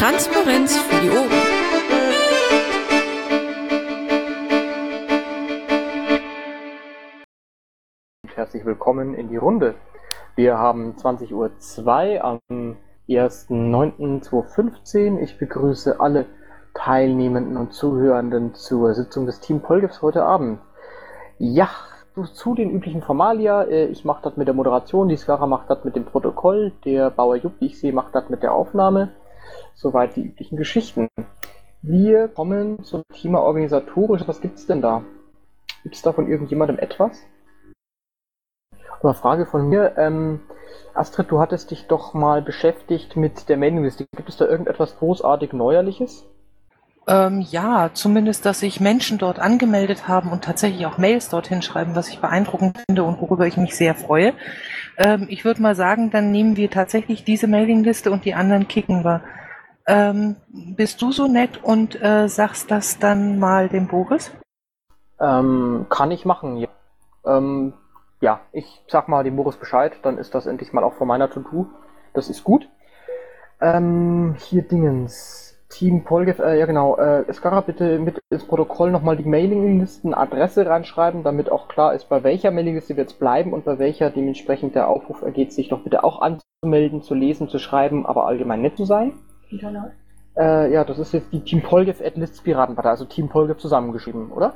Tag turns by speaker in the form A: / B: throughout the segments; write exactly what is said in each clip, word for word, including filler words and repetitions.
A: Transparenz für die Ohren.
B: Herzlich willkommen in die Runde. Wir haben zwanzig Uhr zwei am ersten neunten zweitausendfünfzehn. Ich begrüße alle Teilnehmenden und Zuhörenden zur Sitzung des Team Polgefs heute Abend. Ja, zu den üblichen Formalia. Ich mache das mit der Moderation, die Skara macht das mit dem Protokoll, der Bauer Jupp, wie ich sehe, macht das mit der Aufnahme. Soweit die üblichen Geschichten. Wir kommen zum Thema organisatorisch. Was gibt's denn da? Gibt es da von irgendjemandem etwas? Eine Frage von mir. Ähm, Astrid, du hattest dich doch mal beschäftigt mit der Mailingliste. Gibt es da irgendetwas großartig Neuerliches?
C: Ähm, ja, zumindest, dass sich Menschen dort angemeldet haben und tatsächlich auch Mails dorthin schreiben, was ich beeindruckend finde und worüber ich mich sehr freue. Ähm, ich würde mal sagen, dann nehmen wir tatsächlich diese Mailingliste und die anderen kicken wir. Ähm, bist du so nett und äh, sagst das dann mal dem Boris?
B: Ähm, kann ich machen, ja. Ähm, ja, ich sag mal dem Boris Bescheid, dann ist das endlich mal auch von meiner To-Do. Das ist gut. Ähm, hier Dingens. Team Polgef, äh, ja genau, äh, Skara, bitte mit ins Protokoll nochmal die Mailinglisten-Adresse reinschreiben, damit auch klar ist, bei welcher Mailingliste wir jetzt bleiben und bei welcher dementsprechend der Aufruf ergeht, sich doch bitte auch anzumelden, zu lesen, zu schreiben, aber allgemein nett zu sein. Äh, ja, das ist jetzt die Team Polgef at Listpiratenpartei, also Team Polgef zusammengeschrieben, oder?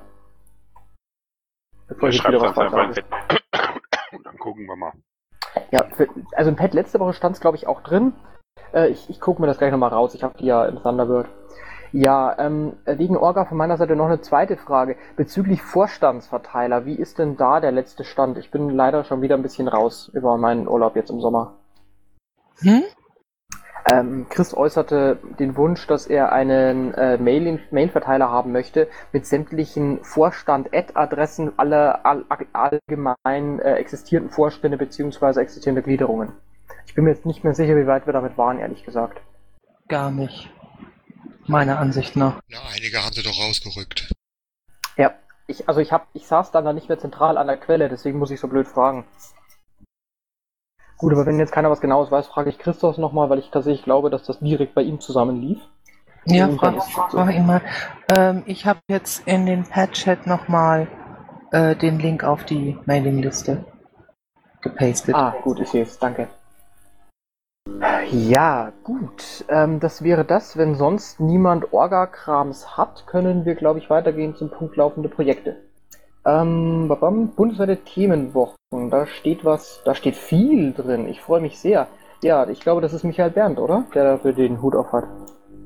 B: Bevor
D: Ich
B: ich
D: schreibe
B: wieder
D: das
B: was
D: einfach
B: falsch
D: ins
B: sage.
D: Pad. Und dann gucken wir mal.
B: Ja, für, also im Pad letzte Woche stand es glaube ich auch drin. Äh, ich ich gucke mir das gleich nochmal raus, ich habe die ja im Thunderbird. Ja, ähm, wegen Orga von meiner Seite noch eine zweite Frage. Bezüglich Vorstandsverteiler, wie ist denn da der letzte Stand? Ich bin leider schon wieder ein bisschen raus über meinen Urlaub jetzt im Sommer.
C: Hm?
B: Ähm, Chris äußerte den Wunsch, dass er einen äh, Mail Mailverteiler haben möchte mit sämtlichen Vorstand-Ad-Adressen aller all, allgemein äh, existierenden Vorstände bzw. existierende Gliederungen. Ich bin mir jetzt nicht mehr sicher, wie weit wir damit waren, ehrlich gesagt.
C: Gar nicht. Meiner Ansicht nach.
E: Na, einige haben sie doch rausgerückt.
B: Ja, ich, also ich hab, ich saß dann da nicht mehr zentral an der Quelle, deswegen muss ich so blöd fragen. Gut, aber wenn jetzt keiner was Genaues weiß, frage ich Christoph nochmal, weil ich tatsächlich glaube, dass das direkt bei ihm zusammen lief.
C: Ja,
B: Und
C: frag,
B: dann ist es so.
C: frag ihn mal. Ähm, ich habe jetzt in den Pad-Chat nochmal äh, den Link auf die Mailingliste gepastet.
B: Ah, gut, ich sehe es, danke. Ja, gut. Ähm, das wäre das. Wenn sonst niemand Orga-Krams hat, können wir, glaube ich, weitergehen zum Punkt laufende Projekte. Ähm, babam, bundesweite Themenwochen. Da steht was, da steht viel drin. Ich freue mich sehr. Ja, ich glaube, das ist Michael Berndt, oder? Der dafür den Hut auf hat.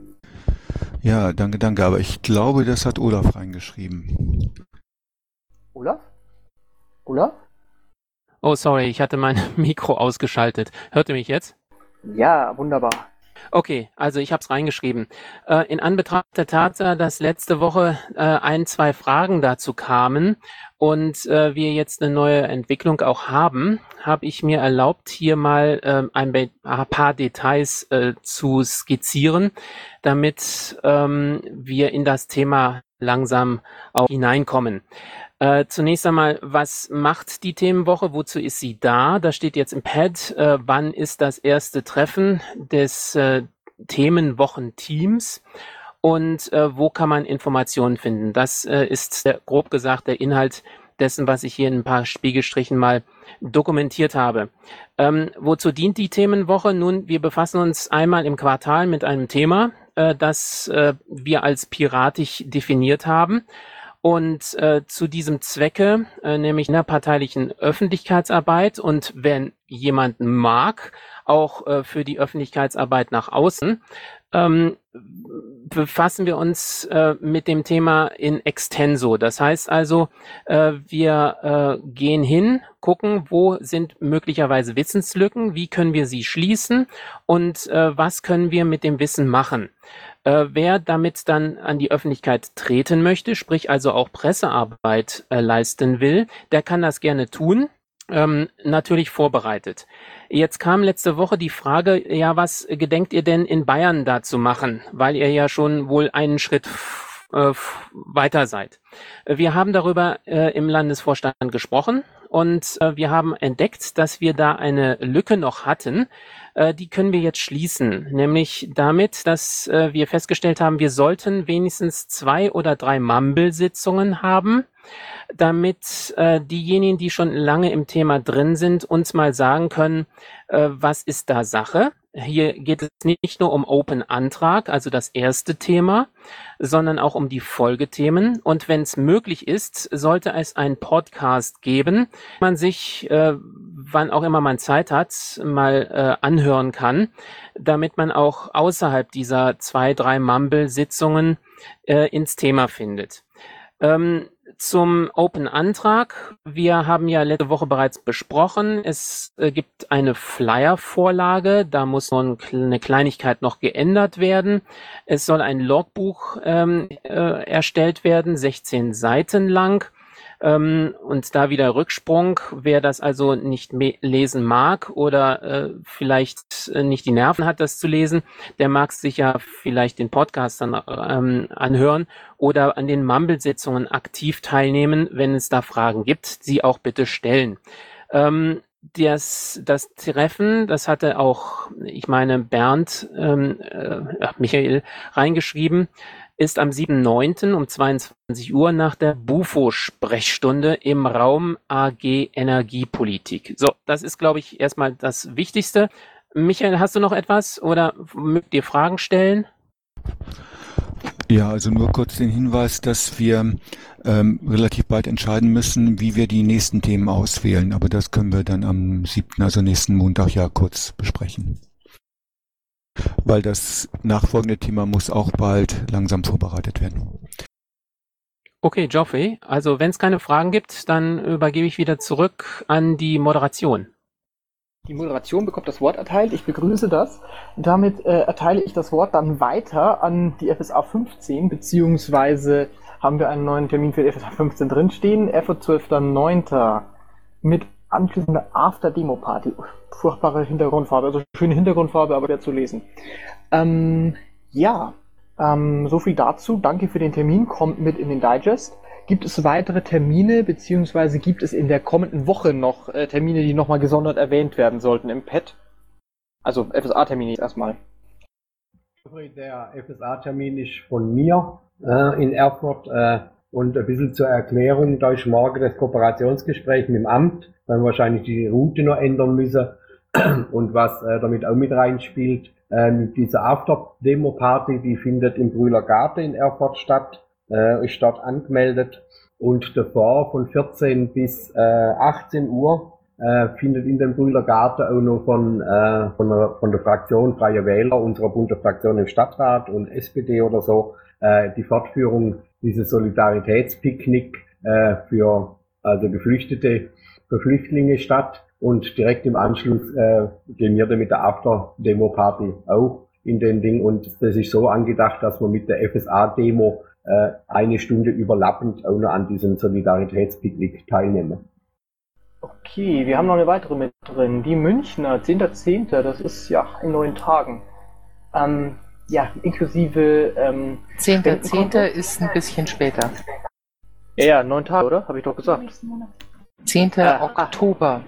F: Ja, danke, danke. Aber ich glaube, das hat Olaf reingeschrieben.
B: Olaf? Olaf?
G: Oh, sorry, ich hatte mein Mikro ausgeschaltet. Hört ihr mich jetzt?
B: Ja, wunderbar.
G: Okay, also ich habe es reingeschrieben. Äh, in Anbetracht der Tatsache, dass letzte Woche äh, ein, zwei Fragen dazu kamen und äh, wir jetzt eine neue Entwicklung auch haben, habe ich mir erlaubt, hier mal äh, ein, ein paar Details äh, zu skizzieren, damit ähm, wir in das Thema langsam auch hineinkommen. Äh, zunächst einmal, was macht die Themenwoche? Wozu ist sie da? Da steht jetzt im Pad, äh, wann ist das erste Treffen des äh, Themenwochenteams und äh, wo kann man Informationen finden? Das äh, ist der, grob gesagt der Inhalt dessen, was ich hier in ein paar Spiegelstrichen mal dokumentiert habe. Ähm, wozu dient die Themenwoche? Nun, wir befassen uns einmal im Quartal mit einem Thema, äh, das äh, wir als piratisch definiert haben. Und äh, zu diesem Zwecke, äh, nämlich innerparteilichen Öffentlichkeitsarbeit und wenn jemand mag, auch äh, für die Öffentlichkeitsarbeit nach außen, ähm, befassen wir uns äh, mit dem Thema in extenso. Das heißt also, äh, wir äh, gehen hin, gucken, wo sind möglicherweise Wissenslücken, wie können wir sie schließen und äh, was können wir mit dem Wissen machen. Äh, wer damit dann an die Öffentlichkeit treten möchte, sprich also auch Pressearbeit äh, leisten will, der kann das gerne tun, ähm, natürlich vorbereitet. Jetzt kam letzte Woche die Frage, ja, was gedenkt ihr denn in Bayern da zu machen? Weil ihr ja schon wohl einen Schritt äh, weiter seid. Wir haben darüber äh, im Landesvorstand gesprochen und äh, wir haben entdeckt, dass wir da eine Lücke noch hatten. Äh, die können wir jetzt schließen, nämlich damit, dass äh, wir festgestellt haben, wir sollten wenigstens zwei oder drei Mumble-Sitzungen haben, damit äh, diejenigen, die schon lange im Thema drin sind, uns mal sagen können, äh, was ist da Sache. Hier geht es nicht nur um Open-Antrag, also das erste Thema, sondern auch um die Folgethemen. Und wenn es möglich ist, sollte es einen Podcast geben, man sich, äh, wann auch immer man Zeit hat, mal äh, anhören kann, damit man auch außerhalb dieser zwei, drei Mumble-Sitzungen äh, ins Thema findet. Ähm, Zum Open-Antrag. Wir haben ja letzte Woche bereits besprochen, es äh, gibt eine Flyer-Vorlage, da muss noch ein, eine Kleinigkeit noch geändert werden. Es soll ein Logbuch ähm, äh, erstellt werden, sechzehn Seiten lang. Ähm, und da wieder Rücksprung, wer das also nicht lesen mag oder äh, vielleicht äh, nicht die Nerven hat, das zu lesen, der mag sich ja vielleicht den Podcast dann ähm, anhören oder an den Mumble-Sitzungen aktiv teilnehmen, wenn es da Fragen gibt, sie auch bitte stellen. Ähm, das, das Treffen, das hatte auch, ich meine, Bernd, ähm, äh, Michael reingeschrieben, ist am siebten neunten um zweiundzwanzig Uhr nach der Bufo-Sprechstunde im Raum A G Energiepolitik. So, das ist, glaube ich, erstmal das Wichtigste. Michael, hast du noch etwas oder mögt ihr Fragen stellen?
F: Ja, also nur kurz den Hinweis, dass wir ähm, relativ bald entscheiden müssen, wie wir die nächsten Themen auswählen. Aber das können wir dann am siebten, also nächsten Montag, ja kurz besprechen. Weil das nachfolgende Thema muss auch bald langsam vorbereitet werden.
G: Okay, Geoffrey, also wenn es keine Fragen gibt, dann übergebe ich wieder zurück an die Moderation.
B: Die Moderation bekommt das Wort erteilt. Ich begrüße das. Damit äh, erteile ich das Wort dann weiter an die F S A fünfzehn, beziehungsweise haben wir einen neuen Termin für die F S A fünfzehn drinstehen. F O zwölfter neunter mit anschließender After-Demo-Party. Furchtbare Hintergrundfarbe, also schöne Hintergrundfarbe, aber schwer zu lesen. Ähm, ja, ähm, so viel dazu. Danke für den Termin. Kommt mit in den Digest. Gibt es weitere Termine, beziehungsweise gibt es in der kommenden Woche noch äh, Termine, die nochmal gesondert erwähnt werden sollten im Pad? Also F S A-Termine jetzt erstmal.
A: Der F S A-Termin ist von mir äh, in Erfurt äh, und ein bisschen zur Erklärung, da ist morgen das Kooperationsgespräch mit dem Amt, weil wir wahrscheinlich die Route noch ändern müssen und was äh, damit auch mit reinspielt. Äh, mit dieser After-Demo-Party, die findet im Brühler Garten in Erfurt statt. Äh, ist dort angemeldet und davor von vierzehn bis äh, achtzehn Uhr äh, findet in dem Brühler Garten auch noch von, äh, von, der, von der Fraktion Freie Wähler, unserer bunten Fraktion im Stadtrat und S P D oder so, äh, die Fortführung dieses Solidaritätspicknick äh, für also Geflüchtete, für Flüchtlinge statt und direkt im Anschluss äh, gehen wir dann mit der After-Demo-Party auch in den Ding und das ist so angedacht, dass wir mit der F S A-Demo eine Stunde überlappend auch noch an diesem Solidaritätspicknick teilnehmen.
B: Okay, wir haben noch eine weitere mit drin. Die Münchner, zehnter zehnter das ist ja in neun Tagen. Ähm, ja, inklusive ähm,
C: zehnter zehnter ist ein bisschen später.
B: Ja, ja, neun Tage, oder? Habe ich doch gesagt.
C: zehnter
B: Äh,
C: Oktober.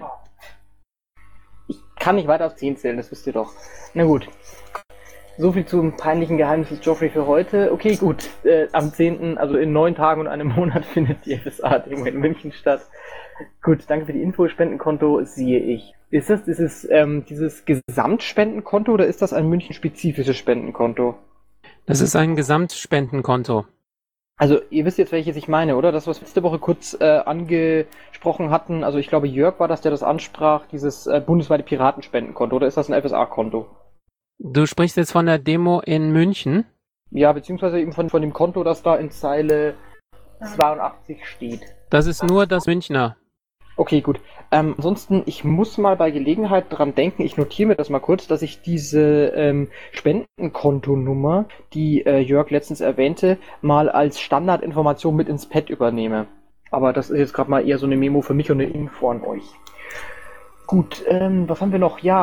B: Ich kann nicht weiter auf zehn zählen, das wisst ihr doch. Na gut. So viel zum peinlichen Geheimnis des Geoffrey für heute. Okay, gut. Äh, am zehnten, also in neun Tagen und einem Monat, findet die F S A-Demo in München statt. Gut, danke für die Info. Spendenkonto sehe ich. Ist das dieses, ähm, dieses Gesamtspendenkonto oder ist das ein München-spezifisches Spendenkonto?
G: Das ist ein Gesamtspendenkonto.
B: Also ihr wisst jetzt, welches ich meine, oder? Das, was wir letzte Woche kurz äh, angesprochen hatten. Also ich glaube, Jörg war das, der das ansprach, dieses äh, bundesweite Piratenspendenkonto. Oder ist das ein F S A-Konto?
G: Du sprichst jetzt von der Demo in München?
B: Ja, beziehungsweise eben von, von dem Konto, das da in Zeile zweiundachtzig steht.
G: Das ist nur das Münchner.
B: Okay, gut. Ähm, ansonsten, ich muss mal bei Gelegenheit dran denken, ich notiere mir das mal kurz, dass ich diese ähm, Spendenkontonummer, die äh, Jörg letztens erwähnte, mal als Standardinformation mit ins Pad übernehme. Aber das ist jetzt gerade mal eher so eine Memo für mich und eine Info an euch. Gut, ähm, was haben wir noch? Ja,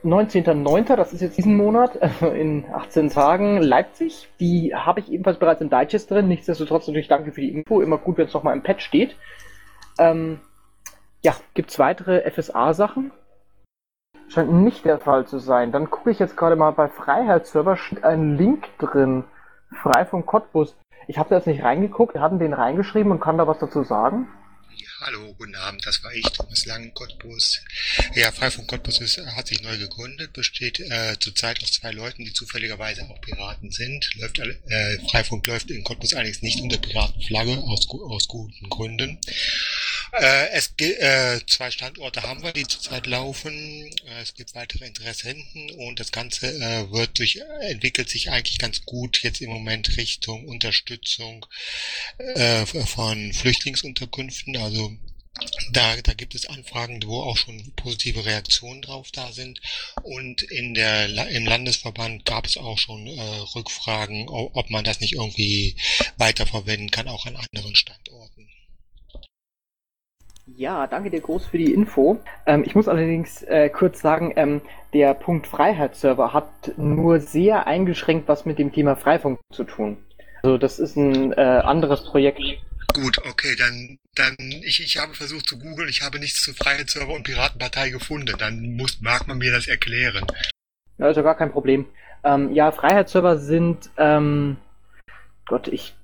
B: neunzehnter neunter, das ist jetzt diesen Monat, in achtzehn Tagen, Leipzig. Die habe ich ebenfalls bereits im Digest drin. Nichtsdestotrotz natürlich danke für die Info. Immer gut, wenn es nochmal im Patch steht. Ähm, ja, gibt es weitere F S A-Sachen? Scheint nicht der Fall zu sein. Dann gucke ich jetzt gerade mal bei Freiheitsserver, steht ein Link drin. Frei vom Cottbus. Ich habe da jetzt nicht reingeguckt, wir hatten den reingeschrieben und kann da was dazu sagen?
E: Hallo, guten Abend, das war ich, Thomas Lang, Cottbus. Ja, Freifunk Cottbus ist, hat sich neu gegründet, besteht äh, zurzeit aus zwei Leuten, die zufälligerweise auch Piraten sind. Läuft, äh, Freifunk läuft in Cottbus allerdings nicht unter Piratenflagge, aus, aus guten Gründen. Äh, es äh, zwei Standorte haben wir, die zurzeit laufen. Äh, es gibt weitere Interessenten und das Ganze äh, wird durch, entwickelt sich eigentlich ganz gut jetzt im Moment Richtung Unterstützung äh, von Flüchtlingsunterkünften. Also da, da gibt es Anfragen, wo auch schon positive Reaktionen drauf da sind. Und in der im Landesverband gab es auch schon äh, Rückfragen, ob man das nicht irgendwie weiterverwenden kann, auch an anderen Standorten.
B: Ja, danke dir groß für die Info. Ähm, ich muss allerdings äh, kurz sagen, ähm, der Punkt Freiheitsserver hat nur sehr eingeschränkt was mit dem Thema Freifunk zu tun. Also das ist ein äh, anderes Projekt.
E: Gut, okay, dann, dann ich, ich habe versucht zu googeln, ich habe nichts zu Freiheitsserver und Piratenpartei gefunden. Dann muss, mag man mir das erklären.
B: Ja, ist ja gar kein Problem. Ähm, ja, Freiheitsserver sind, ähm, Gott, ich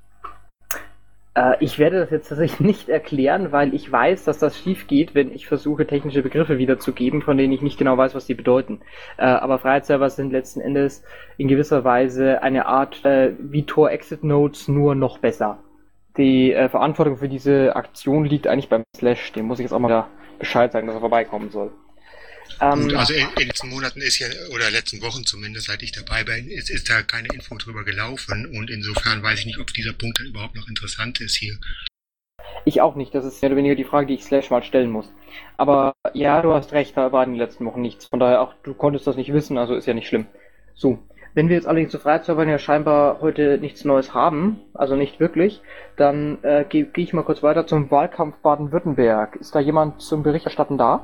B: Äh, ich werde das jetzt tatsächlich nicht erklären, weil ich weiß, dass das schief geht, wenn ich versuche, technische Begriffe wiederzugeben, von denen ich nicht genau weiß, was die bedeuten. Äh, aber Freiheitsserver sind letzten Endes in gewisser Weise eine Art äh, wie Tor-Exit-Nodes, nur noch besser. Die äh, Verantwortung für diese Aktion liegt eigentlich beim Slash. Dem muss ich jetzt auch mal Bescheid sagen, dass er vorbeikommen soll.
E: Gut, also in, in den letzten Monaten ist ja, oder letzten Wochen zumindest, seit ich dabei bin, ist, ist da keine Info drüber gelaufen und insofern weiß ich nicht, ob dieser Punkt dann überhaupt noch interessant ist hier.
B: Ich auch nicht, das ist mehr oder weniger die Frage, die ich Slash mal stellen muss. Aber ja, du hast recht, da war in den letzten Wochen nichts. Von daher auch, du konntest das nicht wissen, also ist ja nicht schlimm. So, wenn wir jetzt allerdings zu Freiheitsservern ja scheinbar heute nichts Neues haben, also nicht wirklich, dann äh, gehe geh ich mal kurz weiter zum Wahlkampf Baden-Württemberg. Ist da jemand zum Berichterstatten da?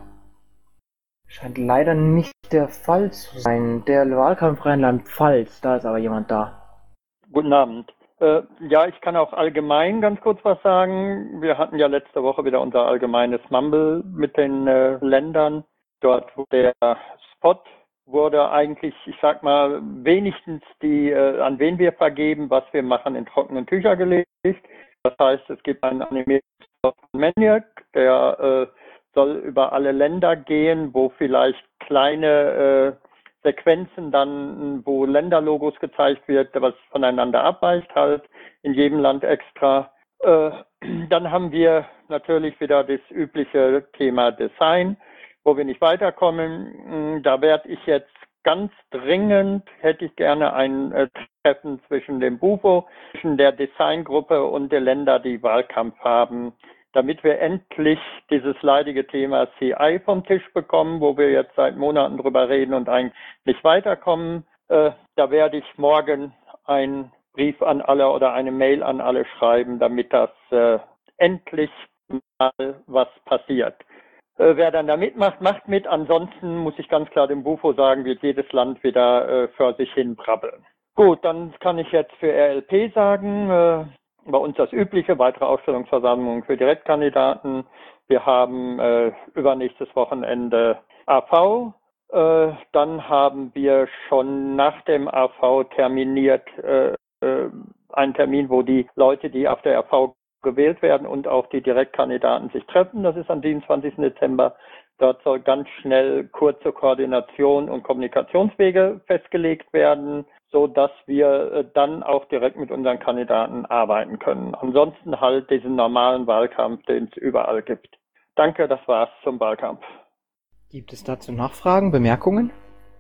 B: Scheint leider nicht der Fall zu sein. Der Wahlkampf Rheinland-Pfalz, da ist aber jemand da.
H: Guten Abend. Äh, ja, ich kann auch allgemein ganz kurz was sagen. Wir hatten ja letzte Woche wieder unser allgemeines Mumble mit den äh, Ländern. Dort wurde der Spot wurde eigentlich, ich sag mal, wenigstens die, äh, an wen wir vergeben, was wir machen, in trockenen Tücher gelegt. Das heißt, es gibt einen animierten Spot von Maniac, der äh, soll über alle Länder gehen, wo vielleicht kleine äh, Sequenzen dann, wo Länderlogos gezeigt wird, was voneinander abweicht halt, in jedem Land extra. Äh, dann haben wir natürlich wieder das übliche Thema Design, wo wir nicht weiterkommen. Da werde ich jetzt ganz dringend, hätte ich gerne ein äh, Treffen zwischen dem Bufo, zwischen der Designgruppe und der Länder, die Wahlkampf haben, damit wir endlich dieses leidige Thema C I vom Tisch bekommen, wo wir jetzt seit Monaten drüber reden und eigentlich nicht weiterkommen. Äh, da werde ich morgen einen Brief an alle oder eine Mail an alle schreiben, damit das äh, endlich mal was passiert. Äh, wer dann da mitmacht, macht mit. Ansonsten muss ich ganz klar dem Bufo sagen, wird jedes Land wieder äh, für sich hin brabbeln. Gut, dann kann ich jetzt für R L P sagen, äh, bei uns das übliche, weitere Ausstellungsversammlungen für Direktkandidaten. Wir haben äh, übernächstes Wochenende A V. Äh, dann haben wir schon nach dem A V terminiert äh, äh, einen Termin, wo die Leute, die auf der A V gewählt werden und auch die Direktkandidaten sich treffen. Das ist am siebenundzwanzigsten Dezember. Dort soll ganz schnell kurze Koordination und Kommunikationswege festgelegt werden, so dass wir dann auch direkt mit unseren Kandidaten arbeiten können. Ansonsten halt diesen normalen Wahlkampf, den es überall gibt. Danke, das war's zum Wahlkampf.
B: Gibt es dazu Nachfragen, Bemerkungen?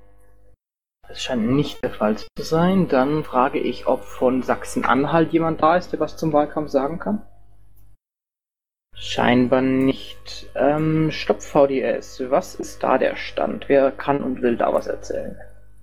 B: Das scheint nicht der Fall zu sein. Dann frage ich, ob von Sachsen-Anhalt jemand da ist, der was zum Wahlkampf sagen kann. Scheinbar nicht. Ähm, Stopp V D S. Was ist da der Stand? Wer kann und will da was erzählen?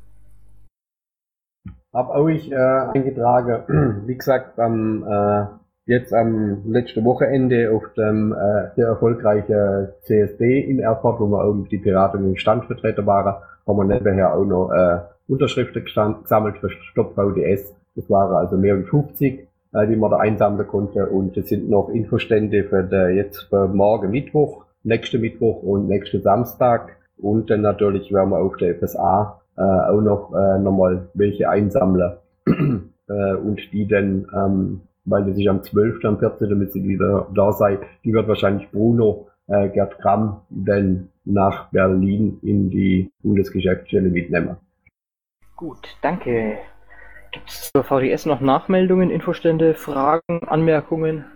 A: Hab euch äh, eingetragen, wie gesagt, am äh, jetzt am letzten Wochenende auf dem äh, sehr erfolgreichen C S D in Erfurt, wo wir irgendwie die Piraten im Stand vertreten waren, haben wir nebenher auch noch äh, Unterschriften gesammelt für Stopp V D S. Das waren also mehr als fünfzig, äh, die man da einsammeln konnte. Und es sind noch Infostände für den, jetzt für morgen Mittwoch, nächsten Mittwoch und nächsten Samstag. Und dann natürlich werden wir auf der F S A äh, auch noch äh, nochmal welche einsammeln. äh, und die dann, ähm, weil das ist am zwölften am vierzehnten damit sie wieder da sei, die wird wahrscheinlich Bruno äh, Gerd Gramm dann nach Berlin in die Bundesgeschäftsstelle mitnehmen.
B: Gut, danke. Gibt es zur V D S noch Nachmeldungen, Infostände, Fragen, Anmerkungen?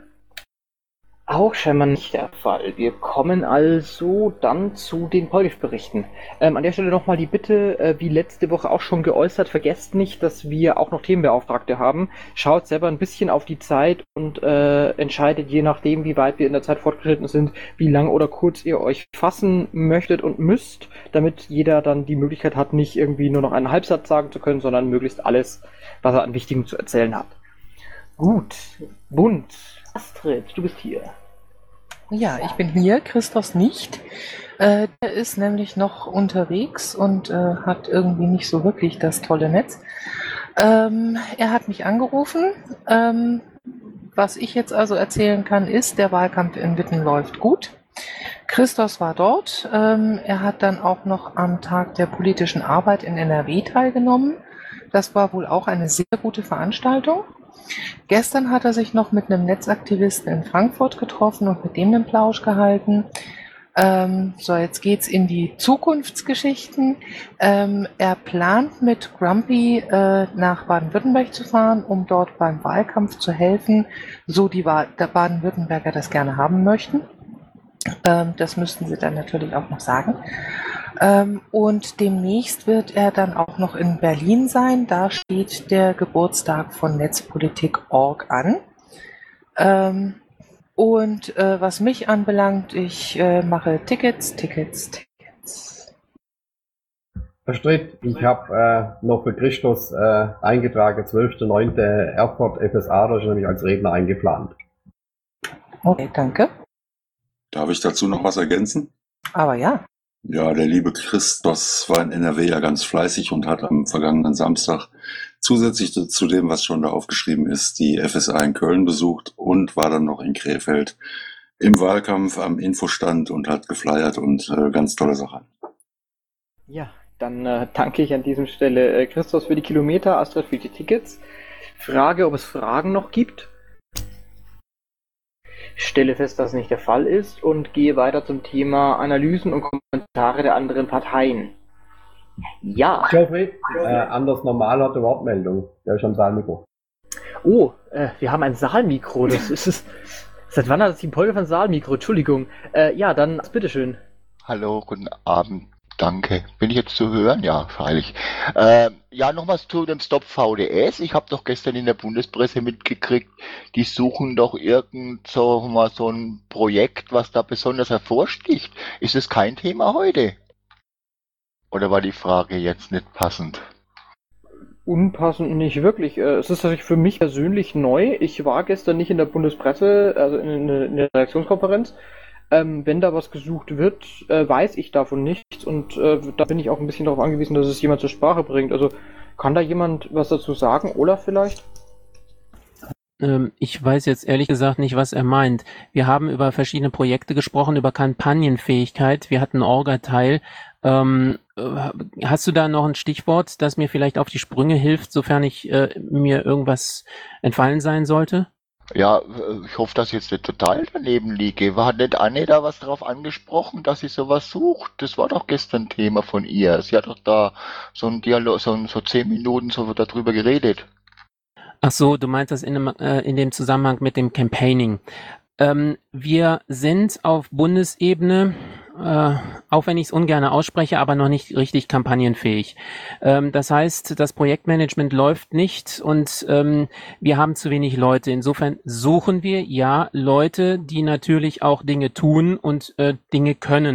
B: Auch scheinbar nicht der Fall. Wir kommen also dann zu den Polgif-Berichten. Ähm, an der Stelle nochmal die Bitte, äh, wie letzte Woche auch schon geäußert, vergesst nicht, dass wir auch noch Themenbeauftragte haben. Schaut selber ein bisschen auf die Zeit und äh, entscheidet je nachdem, wie weit wir in der Zeit fortgeschritten sind, wie lang oder kurz ihr euch fassen möchtet und müsst, damit jeder dann die Möglichkeit hat, nicht irgendwie nur noch einen Halbsatz sagen zu können, sondern möglichst alles, was er an Wichtigem zu erzählen hat. Gut, Bund. Astrid, du bist hier.
C: Ja, ich bin hier, Christos nicht. Äh, der ist nämlich noch unterwegs und äh, hat irgendwie nicht so wirklich das tolle Netz. Ähm, er hat mich angerufen. Ähm, was ich jetzt also erzählen kann, ist, der Wahlkampf in Witten läuft gut. Christos war dort. Ähm, er hat dann auch noch am Tag der politischen Arbeit in N R W teilgenommen. Das war wohl auch eine sehr gute Veranstaltung. Gestern hat er sich noch mit einem Netzaktivisten in Frankfurt getroffen und mit dem einen Plausch gehalten. Ähm, so, jetzt geht's in die Zukunftsgeschichten. Ähm, er plant mit Grumpy äh, nach Baden-Württemberg zu fahren, um dort beim Wahlkampf zu helfen, so die Wa- der Baden-Württemberger das gerne haben möchten. Ähm, das müssten sie dann natürlich auch noch sagen. Ähm, und demnächst wird er dann auch noch in Berlin sein. Da steht der Geburtstag von Netzpolitik Punkt org an. Ähm, und äh, was mich anbelangt, ich äh, mache Tickets, Tickets, Tickets.
A: Herr Stritt, ich habe äh, noch für Christus äh, eingetragen, zwölfter neunter Erfurt F S A, da ist nämlich als Redner eingeplant.
C: Okay, danke.
I: Darf ich dazu noch was ergänzen?
C: Aber ja.
I: Ja, der liebe Christos war in N R W ja ganz fleißig und hat am vergangenen Samstag zusätzlich zu dem, was schon da aufgeschrieben ist, die F S A in Köln besucht und war dann noch in Krefeld im Wahlkampf am Infostand und hat geflyert und äh, ganz tolle Sache.
B: Ja, dann äh, danke ich an dieser Stelle äh, Christos für die Kilometer, Astrid für die Tickets. Frage, ob es Fragen noch gibt? Stelle fest, dass es nicht der Fall ist und gehe weiter zum Thema Analysen und Kommentare der anderen Parteien. Ja.
A: Geoffrey, äh, Anders Normal hat eine Wortmeldung. Der ist am Saalmikro.
B: Oh, äh, wir haben ein Saalmikro. Das ist es. Seit wann hat das die Polge von Saalmikro? Entschuldigung. Äh, ja, dann bitteschön.
J: Hallo, guten Abend. Danke. Bin ich jetzt zu hören? Ja, freilich. Äh, ja, noch was zu dem Stop V D S. Ich habe doch gestern in der Bundespresse mitgekriegt, die suchen doch irgend so, mal so ein Projekt, was da besonders hervorsticht. Ist es kein Thema heute? Oder war die Frage jetzt nicht passend?
B: Unpassend nicht wirklich. Es ist natürlich für mich persönlich neu. Ich war gestern nicht in der Bundespresse, also in, in der Redaktionskonferenz. Ähm, wenn da was gesucht wird, äh, weiß ich davon nichts und äh, da bin ich auch ein bisschen darauf angewiesen, dass es jemand zur Sprache bringt. Also kann da jemand was dazu sagen? Olaf vielleicht?
G: Ähm, ich weiß jetzt ehrlich gesagt nicht, was er meint. Wir haben über verschiedene Projekte gesprochen, über Kampagnenfähigkeit. Wir hatten einen Orga-Teil. Ähm, äh, hast du da noch ein Stichwort, das mir vielleicht auf die Sprünge hilft, sofern ich äh, mir irgendwas entfallen sein sollte?
J: Ja, ich hoffe, dass ich jetzt nicht total daneben liege. War nicht Anne da was drauf angesprochen, dass sie sowas sucht? Das war doch gestern Thema von ihr. Sie hat doch da so ein Dialog, so, so zehn Minuten so darüber geredet.
G: Ach so, du meinst das in dem, äh, in dem Zusammenhang mit dem Campaigning. Ähm, wir sind auf Bundesebene, äh, auch wenn ich es ungern ausspreche, aber noch nicht richtig kampagnenfähig. Ähm, das heißt, das Projektmanagement läuft nicht und ähm, wir haben zu wenig Leute. Insofern suchen wir ja Leute, die natürlich auch Dinge tun und äh, Dinge können.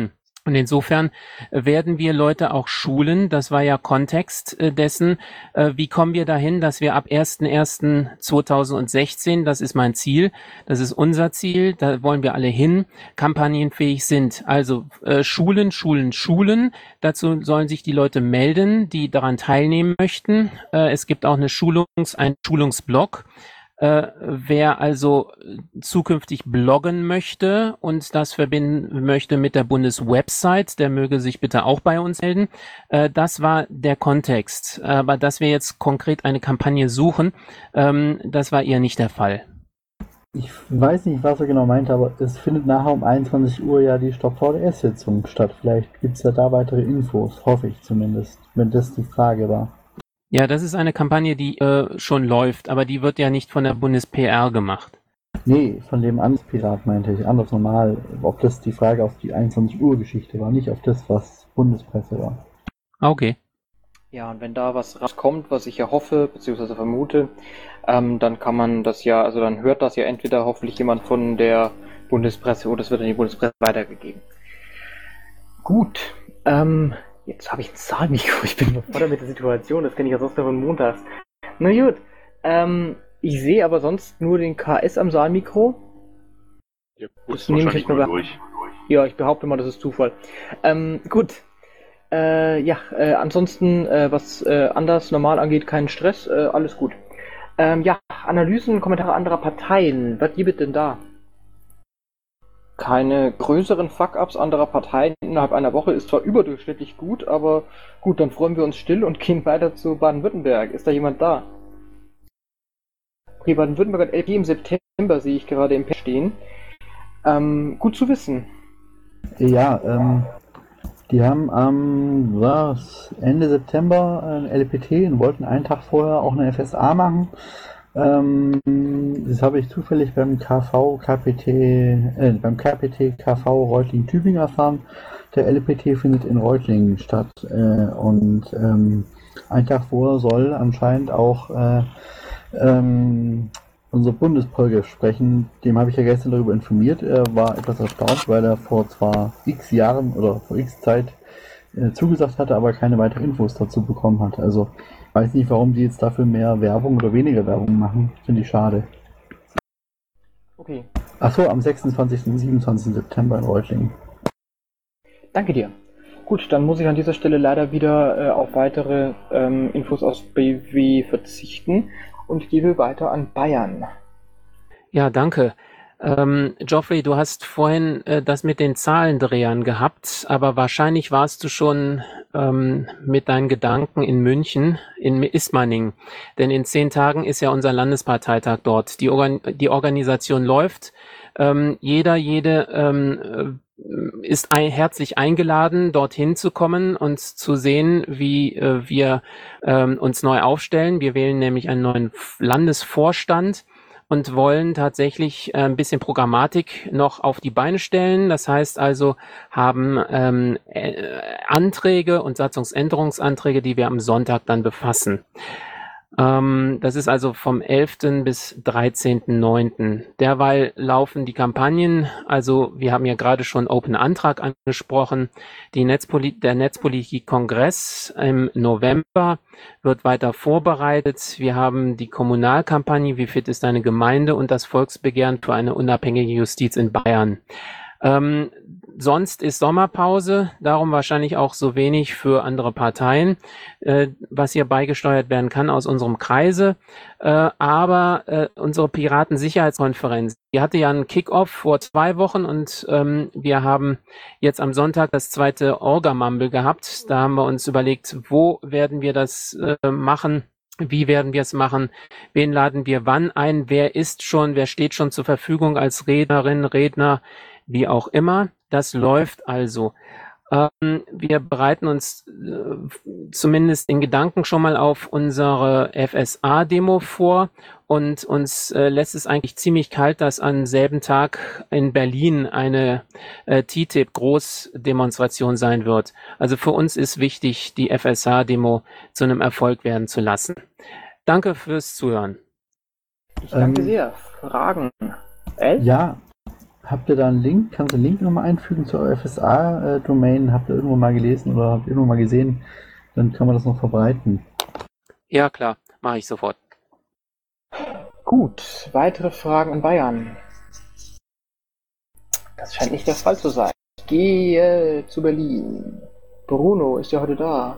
G: Und insofern werden wir Leute auch schulen. Das war ja Kontext äh, dessen. Äh, wie kommen wir dahin, dass wir ab erster erster zweitausendsechzehn, das ist mein Ziel, das ist unser Ziel, da wollen wir alle hin, kampagnenfähig sind. Also äh, Schulen, Schulen, Schulen. Dazu sollen sich die Leute melden, die daran teilnehmen möchten. Äh, es gibt auch eine Schulungs-, einen Schulungsblog. Äh, wer also zukünftig bloggen möchte und das verbinden möchte mit der Bundeswebsite, der möge sich bitte auch bei uns melden. Äh, das war der Kontext. Aber dass wir jetzt konkret eine Kampagne suchen, ähm, das war eher nicht der Fall.
K: Ich weiß nicht, was er genau meint, aber es findet nachher um einundzwanzig Uhr ja die Stop-V D S-Sitzung statt. Vielleicht gibt es ja da weitere Infos, hoffe ich zumindest, wenn das die Frage war.
G: Ja, das ist eine Kampagne, die äh, schon läuft, aber die wird ja nicht von der Bundes-P R gemacht.
K: Nee, von dem Amtspirat meinte ich, anders normal, ob das die Frage auf die einundzwanzig Uhr Geschichte war, nicht auf das, was Bundespresse war.
G: Okay.
B: Ja, und wenn da was rauskommt, was ich ja hoffe, beziehungsweise vermute, ähm, dann kann man das ja, also dann hört das ja entweder hoffentlich jemand von der Bundespresse oder es wird an die Bundespresse weitergegeben. Gut, ähm... Jetzt habe ich ein Saalmikro, ich bin überfordert mit der Situation, das kenne ich ja sonst nur von montags. Na gut, ähm, ich sehe aber sonst nur den K S am Saalmikro.
D: Ja,
B: das nehme ich jetzt mal durch. Ja, ich behaupte mal, das ist Zufall. Ähm, gut. Äh, ja, äh, ansonsten, äh, was äh, anders normal angeht, keinen Stress, äh, alles gut. Ähm, ja, Analysen, Kommentare anderer Parteien, was gibt es denn da? Keine größeren Fuck-Ups anderer Parteien innerhalb einer Woche ist zwar überdurchschnittlich gut, aber gut, dann freuen wir uns still und gehen weiter zu Baden-Württemberg. Ist da jemand da? Okay, Baden-Württemberg hat L P im September, sehe ich gerade im Pad stehen. Ähm, gut zu wissen.
K: Ja, ähm, die haben am was, Ende September ein L P T und wollten einen Tag vorher auch eine F S A machen. Ähm, das habe ich zufällig beim K V, K P T, äh, beim K P T K V Reutlingen-Tübingen erfahren. Der L P T findet in Reutlingen statt äh, und ähm, einen Tag vorher soll anscheinend auch äh, ähm, unser Bundespolgef sprechen. Dem habe ich ja gestern darüber informiert. Er war etwas erstaunt, weil er vor zwar x Jahren oder vor x Zeit äh, zugesagt hatte, aber keine weiteren Infos dazu bekommen hat. Also weiß nicht, warum die jetzt dafür mehr Werbung oder weniger Werbung machen. Finde ich schade.
B: Okay.
K: Achso, am sechsundzwanzigsten und siebenundzwanzigsten September in Reutlingen.
B: Danke dir. Gut, dann muss ich an dieser Stelle leider wieder äh, auf weitere ähm, Infos aus B W verzichten und gebe weiter an Bayern.
G: Ja, danke. Ähm, Geoffrey, du hast vorhin äh, das mit den Zahlendrehern gehabt, aber wahrscheinlich warst du schon ähm, mit deinen Gedanken in München, in Ismaning. Denn in zehn Tagen ist ja unser Landesparteitag dort. Die, Organ die Organisation läuft. Ähm, jeder, jede ähm, ist ein, herzlich eingeladen, dorthin zu kommen und zu sehen, wie äh, wir ähm, uns neu aufstellen. Wir wählen nämlich einen neuen Landesvorstand und wollen tatsächlich ein bisschen Programmatik noch auf die Beine stellen. Das heißt also, haben ähm, äh, Anträge und Satzungsänderungsanträge, die wir am Sonntag dann befassen. Ähm, das ist also vom elften bis dreizehnten neunten Derweil laufen die Kampagnen. Also wir haben ja gerade schon Open Antrag angesprochen. Die Netzpoli- der Netzpolitik-Kongress im November wird weiter vorbereitet. Wir haben die Kommunalkampagne Wie fit ist deine Gemeinde und das Volksbegehren für eine unabhängige Justiz in Bayern. Ähm, sonst ist Sommerpause, darum wahrscheinlich auch so wenig für andere Parteien, äh, was hier beigesteuert werden kann aus unserem Kreise. Äh, aber äh, unsere Piraten-Sicherheitskonferenz, die hatte ja einen Kick-Off vor zwei Wochen und ähm, wir haben jetzt am Sonntag das zweite Orga-Mumble gehabt. Da haben wir uns überlegt, wo werden wir das äh, machen? Wie werden wir es machen? Wen laden wir wann ein? Wer ist schon, wer steht schon zur Verfügung als Rednerin, Redner, wie auch immer. Das läuft also. Ähm, wir bereiten uns äh, zumindest in Gedanken schon mal auf unsere F S A-Demo vor und uns äh, lässt es eigentlich ziemlich kalt, dass am selben Tag in Berlin eine äh, T T I P-Großdemonstration sein wird. Also für uns ist wichtig, die F S A-Demo zu einem Erfolg werden zu lassen. Danke fürs Zuhören.
B: Ich danke
K: Ähm,
B: sehr. Fragen? Elf?
K: Ja, Habt ihr da einen Link? Kannst du einen Link nochmal einfügen zur F S A-Domain? Habt ihr irgendwo mal gelesen oder habt ihr irgendwo mal gesehen? Dann kann man das noch verbreiten.
G: Ja, klar, mache ich sofort.
B: Gut, weitere Fragen in Bayern. Das scheint nicht der Fall zu sein. Ich gehe zu Berlin. Bruno, ist ja heute da?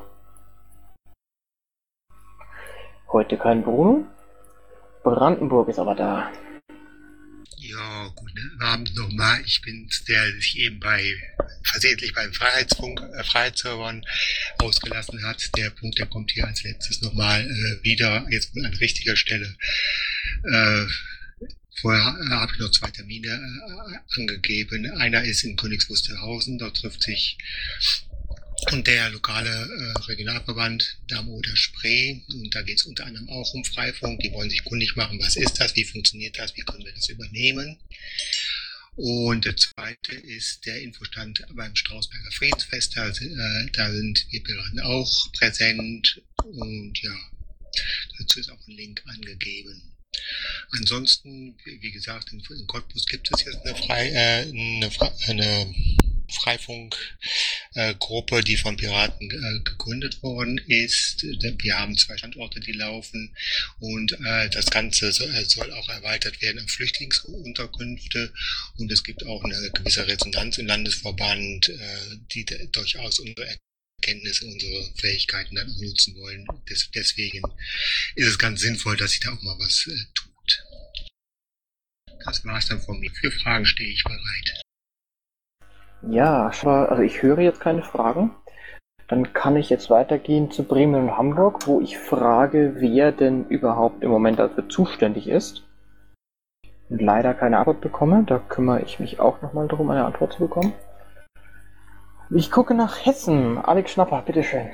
B: Heute kein Bruno. Brandenburg ist aber da.
E: Ja, guten Abend nochmal. Ich bin's, der sich eben bei versehentlich beim Freiheitsfunk, äh, Freiheitsservern ausgelassen hat. Der Punkt, der kommt hier als letztes nochmal äh, wieder, jetzt an richtiger Stelle. Äh, vorher äh, habe ich noch zwei Termine äh, angegeben. Einer ist in Königs Wusterhausen, dort trifft sich und der lokale äh, Regionalverband Dame-Oder Spree, und da geht es unter anderem auch um Freifunk. Die wollen sich kundig machen, was ist das, wie funktioniert das, wie können wir das übernehmen. Und der zweite ist der Infostand beim Strausberger Friedensfest. Da, äh, da sind wir gerade auch präsent, und ja, dazu ist auch ein Link angegeben. Ansonsten, wie gesagt, in, in Cottbus gibt es jetzt eine, Frei, äh, eine, eine Freifunk-Gruppe, äh, die von Piraten äh, gegründet worden ist. Wir haben zwei Standorte, die laufen, und äh, das Ganze soll, soll auch erweitert werden auf Flüchtlingsunterkünfte, und es gibt auch eine gewisse Resonanz im Landesverband, äh, die durchaus unsere Erkenntnisse, unsere Fähigkeiten dann auch nutzen wollen. Des, deswegen ist es ganz sinnvoll, dass sich da auch mal was äh, tut. Das war's dann von mir. Für Fragen stehe ich bereit.
B: Ja, also ich höre jetzt keine Fragen. Dann kann ich jetzt weitergehen zu Bremen und Hamburg, wo ich frage, wer denn überhaupt im Moment dafür zuständig ist. Und leider keine Antwort bekomme. Da kümmere ich mich auch nochmal darum, eine Antwort zu bekommen. Ich gucke nach Hessen. Alex Schnapper, bitteschön.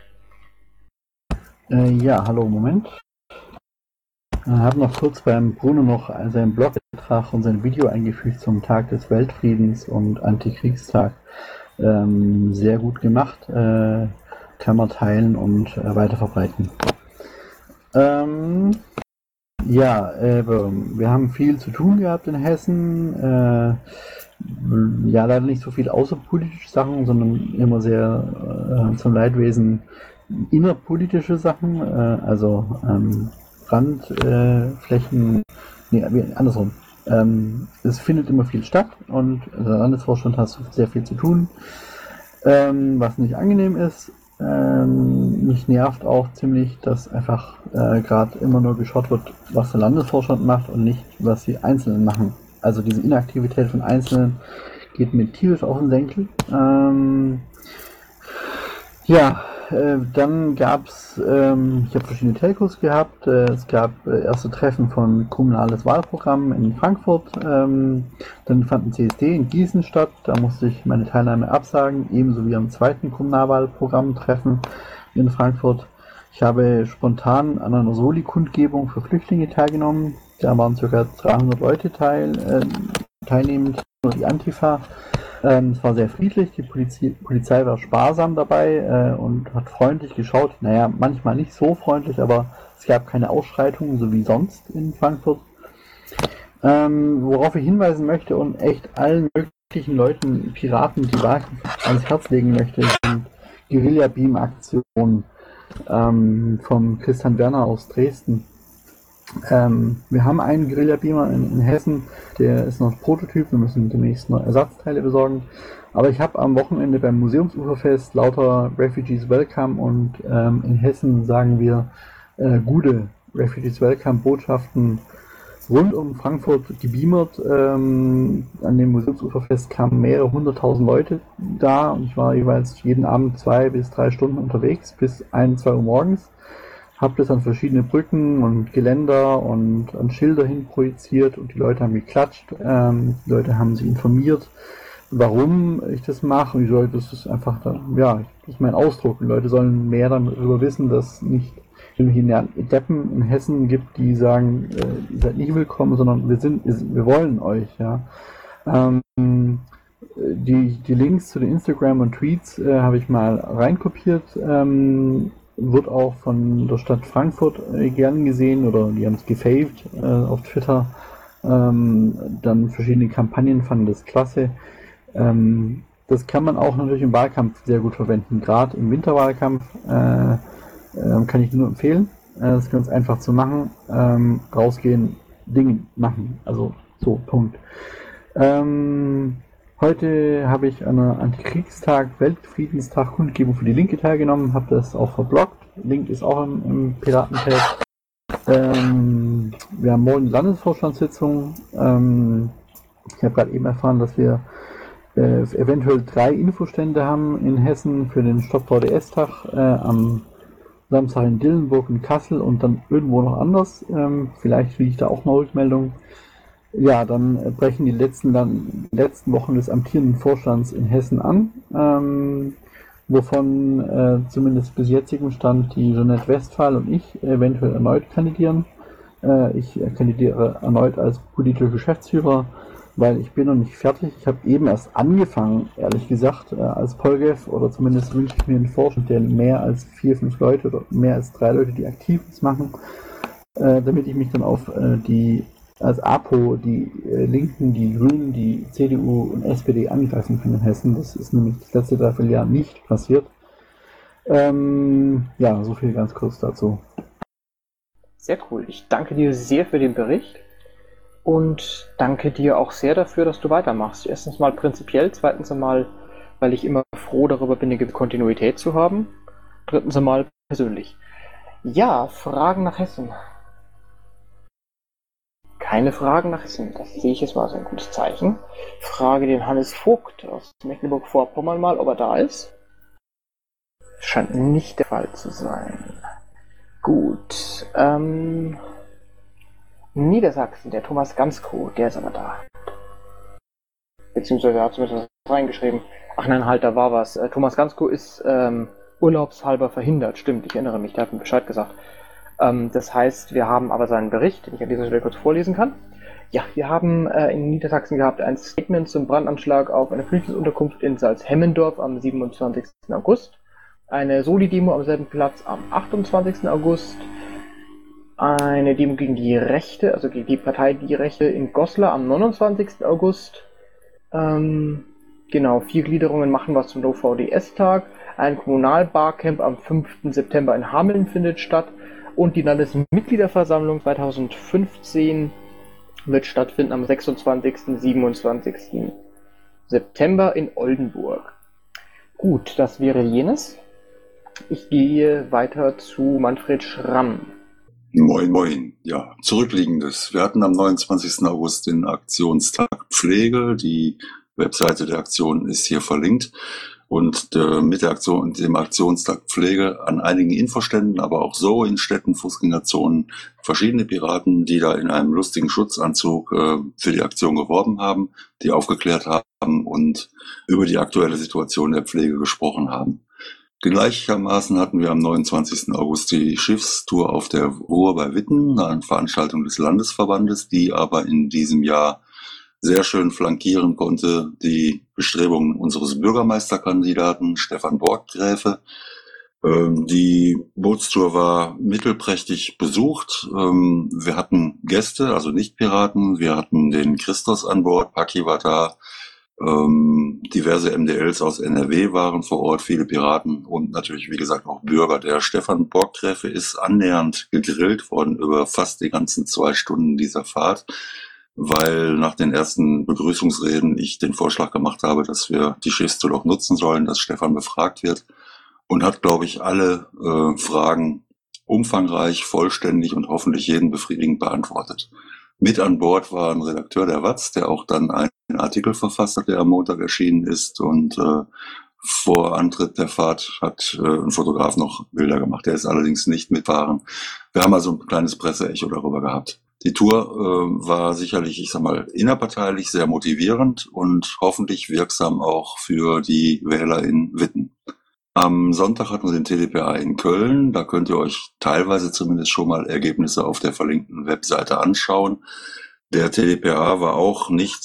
K: Äh, ja, hallo, Moment. Ich habe noch kurz beim Bruno noch seinen Blogbeitrag und sein Video eingefügt zum Tag des Weltfriedens und Antikriegstag. Ähm, sehr gut gemacht. Äh, kann man teilen und äh, weiterverbreiten. Ähm, ja, äh, wir haben viel zu tun gehabt in Hessen. Äh, ja, leider nicht so viel außerpolitische Sachen, sondern immer sehr äh, zum Leidwesen innerpolitische Sachen. Äh, also ähm, Randflächen, äh, nee, andersrum. Ähm, es findet immer viel statt, und der Landesvorstand hat sehr viel zu tun, ähm, was nicht angenehm ist. Ähm, mich nervt auch ziemlich, dass einfach äh, gerade immer nur geschaut wird, was der Landesvorstand macht und nicht, was die Einzelnen machen. Also diese Inaktivität von Einzelnen geht mir tierisch auf den Senkel. Ähm, ja, Äh, dann gab es, ähm, ich habe verschiedene Telcos gehabt, äh, es gab äh, erste Treffen von kommunales Wahlprogramm in Frankfurt, ähm, dann fand ein C S D in Gießen statt, da musste ich meine Teilnahme absagen, ebenso wie am zweiten Kommunalwahlprogramm-Treffen in Frankfurt. Ich habe spontan an einer Soli-Kundgebung für Flüchtlinge teilgenommen, da waren ca. dreihundert Leute teil, äh, teilnehmend, nur die Antifa. Ähm, es war sehr friedlich, die Polizei, Polizei war sparsam dabei äh, und hat freundlich geschaut. Naja, manchmal nicht so freundlich, aber es gab keine Ausschreitungen, so wie sonst in Frankfurt. Ähm, worauf ich hinweisen möchte und echt allen möglichen Leuten, Piraten, die Wahlkampf ans Herz legen möchte, sind Guerilla-Beam-Aktionen ähm, vom Christian Werner aus Dresden. Ähm, wir haben einen Guerilla-Beamer in, in Hessen, der ist noch Prototyp, wir müssen demnächst noch Ersatzteile besorgen. Aber ich habe am Wochenende beim Museumsuferfest lauter Refugees Welcome, und ähm, in Hessen sagen wir äh, gute Refugees Welcome Botschaften rund um Frankfurt gebeamert. Ähm, an dem Museumsuferfest kamen mehrere hunderttausend Leute da, und ich war jeweils jeden Abend zwei bis drei Stunden unterwegs, bis ein, zwei Uhr morgens. Habe das an verschiedene Brücken und Geländer und an Schilder hin projiziert, und die Leute haben geklatscht, ähm, die Leute haben sich informiert, warum ich das mache, und die Leute, das ist einfach, da, ja, das ist mein Ausdruck. Die Leute sollen mehr darüber wissen, dass nicht irgendwelche Deppen in Hessen gibt, die sagen, äh, ihr seid nicht willkommen, sondern wir sind, wir wollen euch, ja. Ähm, die, die Links zu den Instagram und Tweets äh, habe ich mal reinkopiert, ähm, wird auch von der Stadt Frankfurt äh, gern gesehen, oder die haben es gefaved äh, auf Twitter. Ähm, dann verschiedene Kampagnen fanden das klasse. Ähm, das kann man auch natürlich im Wahlkampf sehr gut verwenden. Gerade im Winterwahlkampf äh, äh, kann ich nur empfehlen. Äh, das ist ganz einfach zu machen. Ähm, rausgehen, Dinge machen. Also so, Punkt. Ähm, heute habe ich an einer Antikriegstag, Weltfriedenstag Kundgebung für die Linke teilgenommen, habe das auch verbloggt. Link ist auch im, im Piratenfeld. Ähm, wir haben morgen Landesvorstandssitzung. Ähm, ich habe gerade eben erfahren, dass wir äh, eventuell drei Infostände haben in Hessen für den Stopp-V D S-Tag äh, am Samstag in Dillenburg und Kassel und dann irgendwo noch anders. Ähm, vielleicht kriege ich da auch eine Rückmeldung. Ja, dann brechen die letzten, dann, letzten Wochen des amtierenden Vorstands in Hessen an, ähm, wovon äh, zumindest bis jetzigem Stand die Jeanette Westphal und ich eventuell erneut kandidieren. Äh, ich kandidiere erneut als politischer Geschäftsführer, weil ich bin noch nicht fertig. Ich habe eben erst angefangen, ehrlich gesagt, äh, als Polgef, oder zumindest wünsche ich mir einen Vorstand, der mehr als vier, fünf Leute oder mehr als drei Leute, die aktiv ist, machen, äh, damit ich mich dann auf äh, die als A P O die äh, Linken, die Grünen, die C D U und S P D angreifen können in Hessen. Das ist nämlich das letzte Dreivierteljahr nicht passiert. Ähm, ja, so viel ganz kurz dazu.
B: Sehr cool. Ich danke dir sehr für den Bericht und danke dir auch sehr dafür, dass du weitermachst. Erstens mal prinzipiell, zweitens einmal, weil ich immer froh darüber bin, eine gewisse Kontinuität zu haben. Drittens einmal persönlich. Ja, Fragen nach Hessen. Keine Fragen nach Hessen. Das sehe ich jetzt mal als ein gutes Zeichen. Frage den Hannes Vogt aus Mecklenburg-Vorpommern mal, ob er da ist. Scheint nicht der Fall zu sein. Gut. Ähm, Niedersachsen, der Thomas Gansko, der ist aber da. Beziehungsweise er hat zumindest was reingeschrieben. Ach nein, halt, da war was. Äh, Thomas Gansko ist ähm, urlaubshalber verhindert. Stimmt, ich erinnere mich, der hat mir Bescheid gesagt. Ähm, das heißt, wir haben aber seinen Bericht, den ich an dieser Stelle kurz vorlesen kann. Ja, wir haben äh, in Niedersachsen gehabt ein Statement zum Brandanschlag auf eine Flüchtlingsunterkunft in Salzhemmendorf am siebenundzwanzigsten August. Eine Soli-Demo am selben Platz am achtundzwanzigsten August. Eine Demo gegen die Rechte, also gegen die Partei Die Rechte in Goslar am neunundzwanzigsten August. Ähm, genau, vier Gliederungen machen was zum No-V D S-Tag. Ein Kommunalbarcamp am fünften September in Hameln findet statt. Und die Landesmitgliederversammlung zweitausendfünfzehn wird stattfinden am sechsundzwanzigsten und siebenundzwanzigsten September in Oldenburg. Gut, das wäre jenes. Ich gehe weiter zu Manfred Schramm.
I: Moin, moin. Ja, Zurückliegendes. Wir hatten am neunundzwanzigsten August den Aktionstag Pflege. Die Webseite der Aktion ist hier verlinkt. Und äh, mit der Aktion, dem Aktionstag Pflege an einigen Infoständen, aber auch so in Städten, Fußgängerzonen, verschiedene Piraten, die da in einem lustigen Schutzanzug äh, für die Aktion geworben haben, die aufgeklärt haben und über die aktuelle Situation der Pflege gesprochen haben. Gleichermaßen hatten wir am neunundzwanzigsten August die Schiffstour auf der Ruhr bei Witten, eine Veranstaltung des Landesverbandes, die aber in diesem Jahr sehr schön flankieren konnte die Bestrebungen unseres Bürgermeisterkandidaten Stefan Borggräfe. Ähm, die Bootstour war mittelprächtig besucht. Ähm, wir hatten Gäste, also Nicht-Piraten. Wir hatten den Christos an Bord, Paki war da. Ähm, diverse M D Ls aus N R W waren vor Ort, viele Piraten und natürlich, wie gesagt, auch Bürger. Der Stefan Borggräfe ist annähernd gegrillt worden über fast die ganzen zwei Stunden dieser Fahrt, weil nach den ersten Begrüßungsreden ich den Vorschlag gemacht habe, dass wir die Schiffstour doch nutzen sollen, dass Stefan befragt wird und hat, glaube ich, alle äh, Fragen umfangreich, vollständig und hoffentlich jeden befriedigend beantwortet. Mit an Bord war ein Redakteur der Watz, der auch dann einen Artikel verfasst hat, der am Montag erschienen ist und äh, vor Antritt der Fahrt hat äh, ein Fotograf noch Bilder gemacht. Der ist allerdings nicht mitfahren. Wir haben also ein kleines Presseecho darüber gehabt. Die Tour äh, war sicherlich, ich sag mal, innerparteilich sehr motivierend und hoffentlich wirksam auch für die Wähler in Witten. Am Sonntag hatten wir den T D P A in Köln. Da könnt ihr euch teilweise zumindest schon mal Ergebnisse auf der verlinkten Webseite anschauen. Der T D P A war auch nicht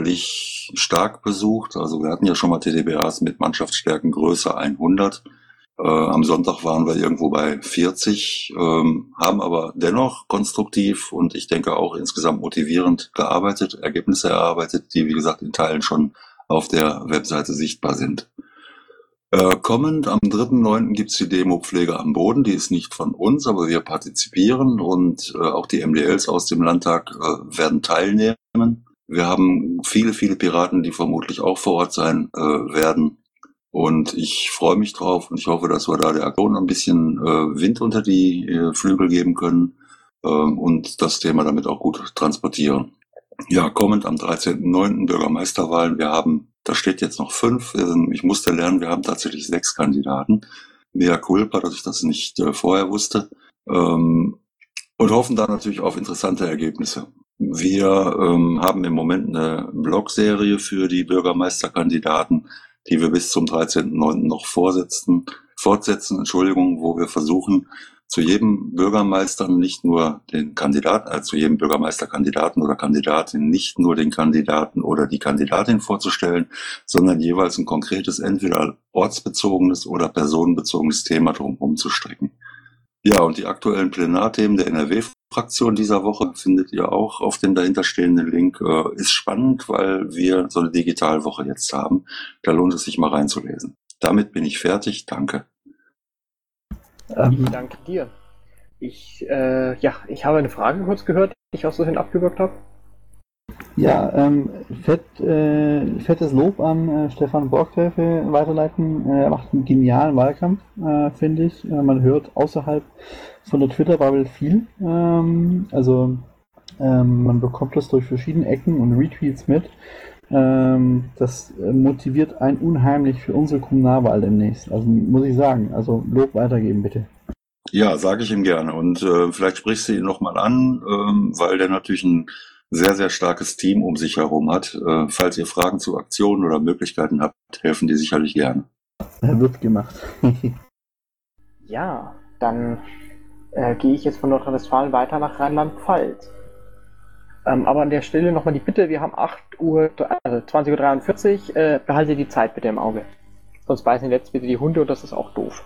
I: sonderlich stark besucht. Also wir hatten ja schon mal T D P As mit Mannschaftsstärken größer hundert. Äh, am Sonntag waren wir irgendwo bei vierzig, ähm, haben aber dennoch konstruktiv und ich denke auch insgesamt motivierend gearbeitet, Ergebnisse erarbeitet, die wie gesagt in Teilen schon auf der Webseite sichtbar sind. Äh, kommend am dritten neunten gibt's die Demo Pflege am Boden, die ist nicht von uns, aber wir partizipieren und äh, auch die M D Ls aus dem Landtag äh, werden teilnehmen. Wir haben viele, viele Piraten, die vermutlich auch vor Ort sein äh, werden. Und ich freue mich drauf und ich hoffe, dass wir da der Aktion ein bisschen äh, Wind unter die äh, Flügel geben können ähm, und das Thema damit auch gut transportieren. Ja, kommend am dreizehnten neunten Bürgermeisterwahlen. Wir haben, da steht jetzt noch fünf. Ähm, ich musste lernen, wir haben tatsächlich sechs Kandidaten. Mea culpa, dass ich das nicht äh, vorher wusste. Ähm, und hoffen da natürlich auf interessante Ergebnisse. Wir ähm, haben im Moment eine Blogserie für die Bürgermeisterkandidaten, die wir bis zum dreizehnten neunten noch vorsetzen, fortsetzen, Entschuldigung, wo wir versuchen, zu jedem Bürgermeister nicht nur den Kandidaten, äh, zu jedem Bürgermeisterkandidaten oder Kandidatin nicht nur den Kandidaten oder die Kandidatin vorzustellen, sondern jeweils ein konkretes, entweder ortsbezogenes oder personenbezogenes Thema drumherum zu strecken. Ja, und die aktuellen Plenarthemen der N R W-Fraktion dieser Woche findet ihr auch auf dem dahinterstehenden Link. Äh, ist spannend, weil wir so eine Digitalwoche jetzt haben. Da lohnt es sich mal reinzulesen. Damit bin ich fertig. Danke.
B: Ich danke dir. Ich, äh, ja, ich habe eine Frage kurz gehört, die ich auch so hin abgewürgt habe.
K: Ja, ähm, fett, äh, fettes Lob an äh, Stefan Borgtrefe weiterleiten. Äh, er macht einen genialen Wahlkampf, äh, finde ich. Äh, man hört außerhalb von der Twitter-Bubble viel. Ähm, also ähm, man bekommt das durch verschiedene Ecken und Retweets mit. Ähm, das äh, motiviert einen unheimlich für unsere Kommunalwahl demnächst. Also muss ich sagen, also Lob weitergeben bitte.
I: Ja, sage ich ihm gerne. Und äh, vielleicht sprichst du ihn nochmal an, ähm, weil der natürlich ein sehr, sehr starkes Team um sich herum hat. Äh, falls ihr Fragen zu Aktionen oder Möglichkeiten habt, helfen die sicherlich gerne.
K: Er wird gemacht.
B: Ja, dann äh, gehe ich jetzt von Nordrhein-Westfalen weiter nach Rheinland-Pfalz. Ähm, aber an der Stelle nochmal die Bitte, wir haben acht Uhr, also zwanzig Uhr dreiundvierzig, äh, behalte die Zeit bitte im Auge. Sonst beißen jetzt bitte die Hunde und das ist auch doof.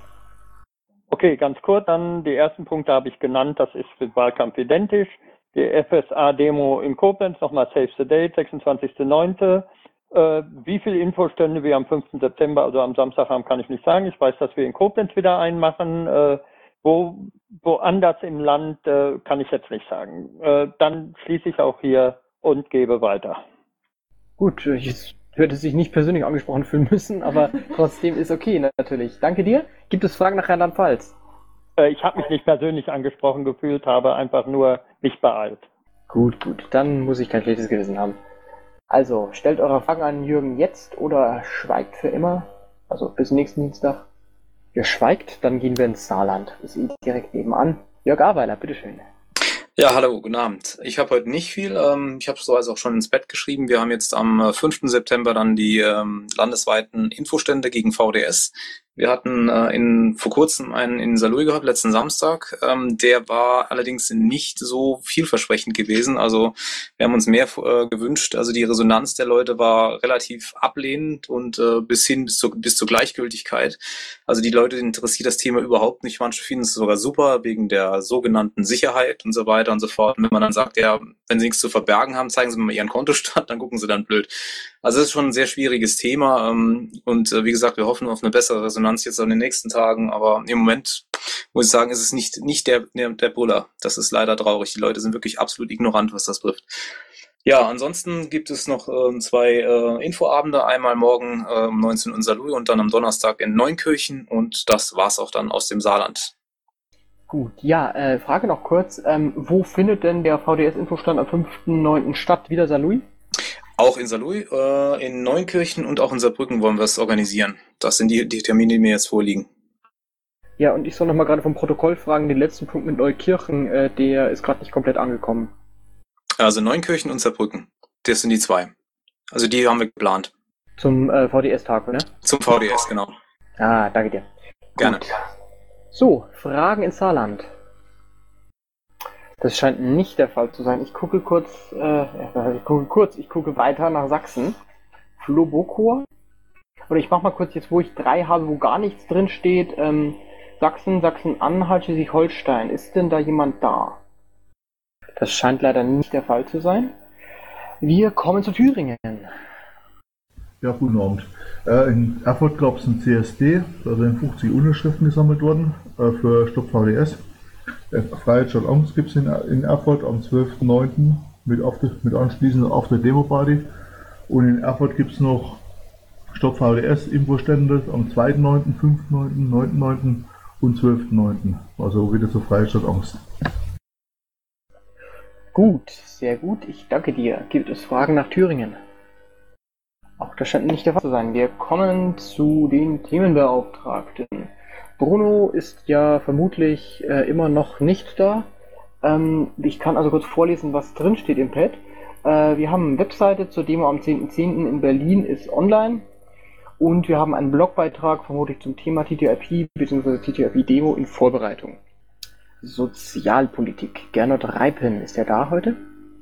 H: Okay, ganz kurz, dann die ersten Punkte habe ich genannt, das ist für den Wahlkampf identisch. Die F S A-Demo in Koblenz, nochmal Save the Date, sechsundzwanzigster neunter Äh, wie viele Infostände wir am fünften September, also am Samstag haben, kann ich nicht sagen. Ich weiß, dass wir in Koblenz wieder einen machen. Äh, wo, woanders im Land äh, kann ich jetzt nicht sagen. Äh, dann schließe ich auch hier und gebe weiter.
B: Gut, ich würde sich nicht persönlich angesprochen fühlen müssen, aber trotzdem ist okay natürlich. Danke dir. Gibt es Fragen nach Rheinland-Pfalz?
H: Ich habe mich nicht persönlich angesprochen gefühlt, habe einfach nur mich beeilt.
B: Gut, gut. Dann muss ich kein schlechtes Gewissen haben. Also, stellt eure Fragen an Jürgen jetzt oder schweigt für immer. Also bis nächsten Dienstag. Ihr schweigt, dann gehen wir ins Saarland. Ist eh direkt nebenan. Jörg Aweiler, bitteschön.
L: Ja, hallo, guten Abend. Ich habe heute nicht viel. Ähm, ich habe es so also auch schon ins Bett geschrieben. Wir haben jetzt am äh, fünften September dann die ähm, landesweiten Infostände gegen V D S. Wir hatten äh, in, vor kurzem einen in Saarlouis gehabt, letzten Samstag. Ähm, der war allerdings nicht so vielversprechend gewesen. Also wir haben uns mehr äh, gewünscht. Also die Resonanz der Leute war relativ ablehnend und äh, bis hin bis, zu, bis zur Gleichgültigkeit. Also die Leute interessiert das Thema überhaupt nicht. Manche finden es sogar super wegen der sogenannten Sicherheit und so weiter und so fort. Und wenn man dann sagt, ja, wenn sie nichts zu verbergen haben, zeigen sie mir mal ihren Kontostand, dann gucken sie dann blöd. Also es ist schon ein sehr schwieriges Thema ähm, und äh, wie gesagt, wir hoffen auf eine bessere Resonanz jetzt in den nächsten Tagen, aber im Moment muss ich sagen, ist es nicht nicht der der, der Buller. Das ist leider traurig. Die Leute sind wirklich absolut ignorant, was das betrifft. Ja, ansonsten gibt es noch äh, zwei äh, Infoabende, einmal morgen äh, um neunzehn Uhr in Saarlouis und dann am Donnerstag in Neunkirchen und das war's auch dann aus dem Saarland.
B: Gut, ja, äh, Frage noch kurz, ähm, wo findet denn der V D S-Infostand am fünften neunten statt? Wieder Saarlouis?
L: Auch in Saarlouis, äh, in Neunkirchen und auch in Saarbrücken wollen wir es organisieren. Das sind die, die Termine, die mir jetzt vorliegen.
B: Ja, und ich soll nochmal gerade vom Protokoll fragen, den letzten Punkt mit Neukirchen, äh, der ist gerade nicht komplett angekommen.
L: Also Neunkirchen und Saarbrücken, das sind die zwei. Also die haben wir geplant.
B: Zum äh, V D S-Tag, ne?
L: Zum V D S, genau.
B: Ah, danke dir.
L: Gerne.
B: Gut. So, Fragen ins Saarland. Das scheint nicht der Fall zu sein. Ich gucke kurz, äh, ich gucke kurz, ich gucke weiter nach Sachsen. Flobokor. oder ich mache mal kurz jetzt, wo ich drei habe, wo gar nichts drin steht, ähm, Sachsen, Sachsen-Anhalt, Schleswig-Holstein. Ist denn da jemand da? Das scheint leider nicht der Fall zu sein. Wir kommen zu Thüringen.
M: Ja, guten Abend. Äh, in Erfurt gab es ein C S D, da sind fünfzig Unterschriften gesammelt worden äh, für Stopp V D S. Äh, Freiheit statt Angst gibt es in, in Erfurt am zwölften neunten mit, mit anschließend auf der Demo-Party. Und in Erfurt gibt es noch Stopp V D S Infostände am zweiten neunten, fünften neunten, neunten neunten und zwölften neunten. Also wieder zur Freiheit statt Angst.
B: Gut, sehr gut. Ich danke dir. Gibt es Fragen nach Thüringen? Auch das scheint nicht der Fall zu sein. Wir kommen zu den Themenbeauftragten. Bruno ist ja vermutlich äh, immer noch nicht da. Ähm, ich kann also kurz vorlesen, was drin steht im Pad. Äh, wir haben eine Webseite zur Demo am zehnten zehnten in Berlin, ist online. Und wir haben einen Blogbeitrag vermutlich zum Thema T T I P bzw. T T I P-Demo in Vorbereitung. Sozialpolitik. Gernot Reipen, ist er da heute?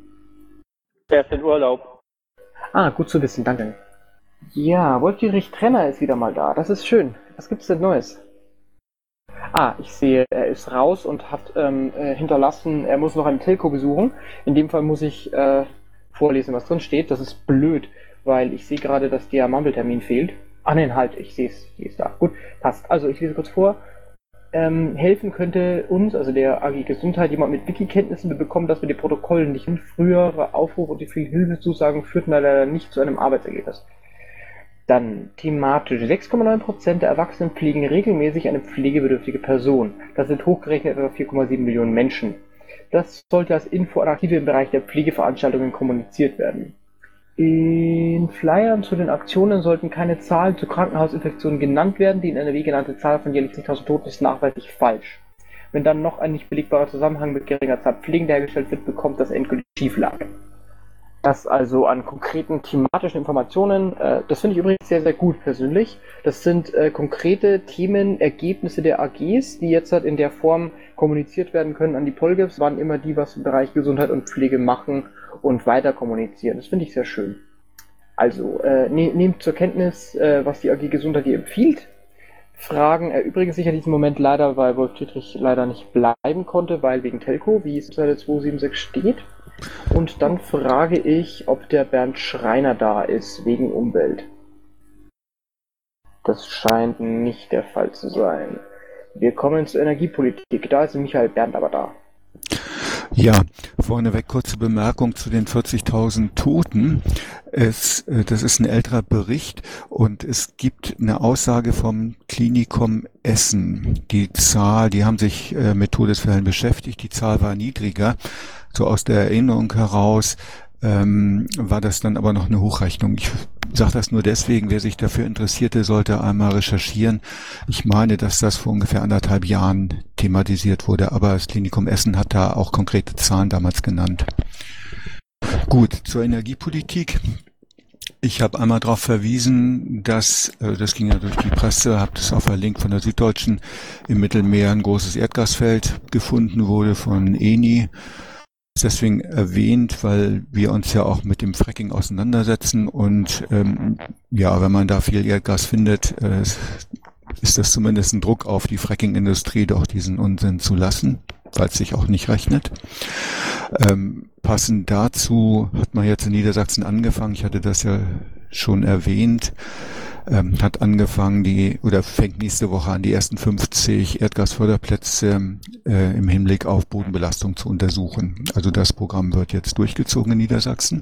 H: Er ist in Urlaub.
B: Ah, gut zu wissen, danke. Ja, Wolf-Dietrich Trenner ist wieder mal da. Das ist schön. Was gibt's denn Neues? Ah, ich sehe, er ist raus und hat ähm, äh, hinterlassen, er muss noch eine Telco besuchen. In dem Fall muss ich äh, vorlesen, was drin steht. Das ist blöd, weil ich sehe gerade, dass der Mumble-Termin fehlt. Ah nein, halt, ich sehe es. Die ist da. Gut, passt. Also, ich lese kurz vor. Ähm, helfen könnte uns, also der A G Gesundheit, jemand mit Wiki-Kenntnissen. Wir bekommen das mit den Protokollen nicht hin. Frühere Aufrufe und die vielen Hilfezusagen führten leider nicht zu einem Arbeitsergebnis. Dann thematisch. sechs Komma neun Prozent der Erwachsenen pflegen regelmäßig eine pflegebedürftige Person. Das sind hochgerechnet etwa vier Komma sieben Millionen Menschen. Das sollte als Info und Aktive im Bereich der Pflegeveranstaltungen kommuniziert werden. In Flyern zu den Aktionen sollten keine Zahlen zu Krankenhausinfektionen genannt werden. Die in N R W genannte Zahl von jährlich zigtausend Toten ist nachweislich falsch. Wenn dann noch ein nicht belegbarer Zusammenhang mit geringer Zahl Pflegender hergestellt wird, bekommt das endgültig Schieflage. Das also an konkreten thematischen Informationen. Äh, das finde ich übrigens sehr, sehr gut persönlich. Das sind äh, konkrete Themen, Ergebnisse der A Gs, die jetzt halt in der Form kommuniziert werden können an die Polgefs, waren immer die, was im Bereich Gesundheit und Pflege machen und weiter kommunizieren. Das finde ich sehr schön. Also, äh, ne, nehmt zur Kenntnis, äh, was die A G Gesundheit hier empfiehlt. Fragen erübrigen sich in diesem Moment leider, weil Wolf-Dietrich leider nicht bleiben konnte, weil wegen Telco, wie es in Seite zweihundertsiebenundsechzig steht. Und dann frage ich, ob der Bernd Schreiner da ist, wegen Umwelt. Das scheint nicht der Fall zu sein. Wir kommen zur Energiepolitik. Da ist Michael Bernd aber da.
F: Ja, vorneweg kurze Bemerkung zu den vierzigtausend Toten. Es, das ist ein älterer Bericht und es gibt eine Aussage vom Klinikum Essen. Die Zahl, die haben sich äh, mit Todesfällen beschäftigt, die Zahl war niedriger. So aus der Erinnerung heraus ähm, war das dann aber noch eine Hochrechnung. Ich sage das nur deswegen, wer sich dafür interessierte, sollte einmal recherchieren. Ich meine, dass das vor ungefähr anderthalb Jahren thematisiert wurde, aber das Klinikum Essen hat da auch konkrete Zahlen damals genannt. Gut, zur Energiepolitik. Ich habe einmal darauf verwiesen, dass, äh, das ging ja durch die Presse, habt es auch verlinkt von der Süddeutschen, im Mittelmeer ein großes Erdgasfeld gefunden wurde von Eni. Deswegen erwähnt, weil wir uns ja auch mit dem Fracking auseinandersetzen und ähm, ja, wenn man da viel Erdgas findet, äh, ist das zumindest ein Druck auf die Fracking-Industrie, doch diesen Unsinn zu lassen, weil es sich auch nicht rechnet. Ähm, passend dazu hat man jetzt in Niedersachsen angefangen, ich hatte das ja schon erwähnt, ähm, hat angefangen, die oder fängt nächste Woche an, die ersten fünfzig Erdgasförderplätze äh, im Hinblick auf Bodenbelastung zu untersuchen. Also das Programm wird jetzt durchgezogen in Niedersachsen.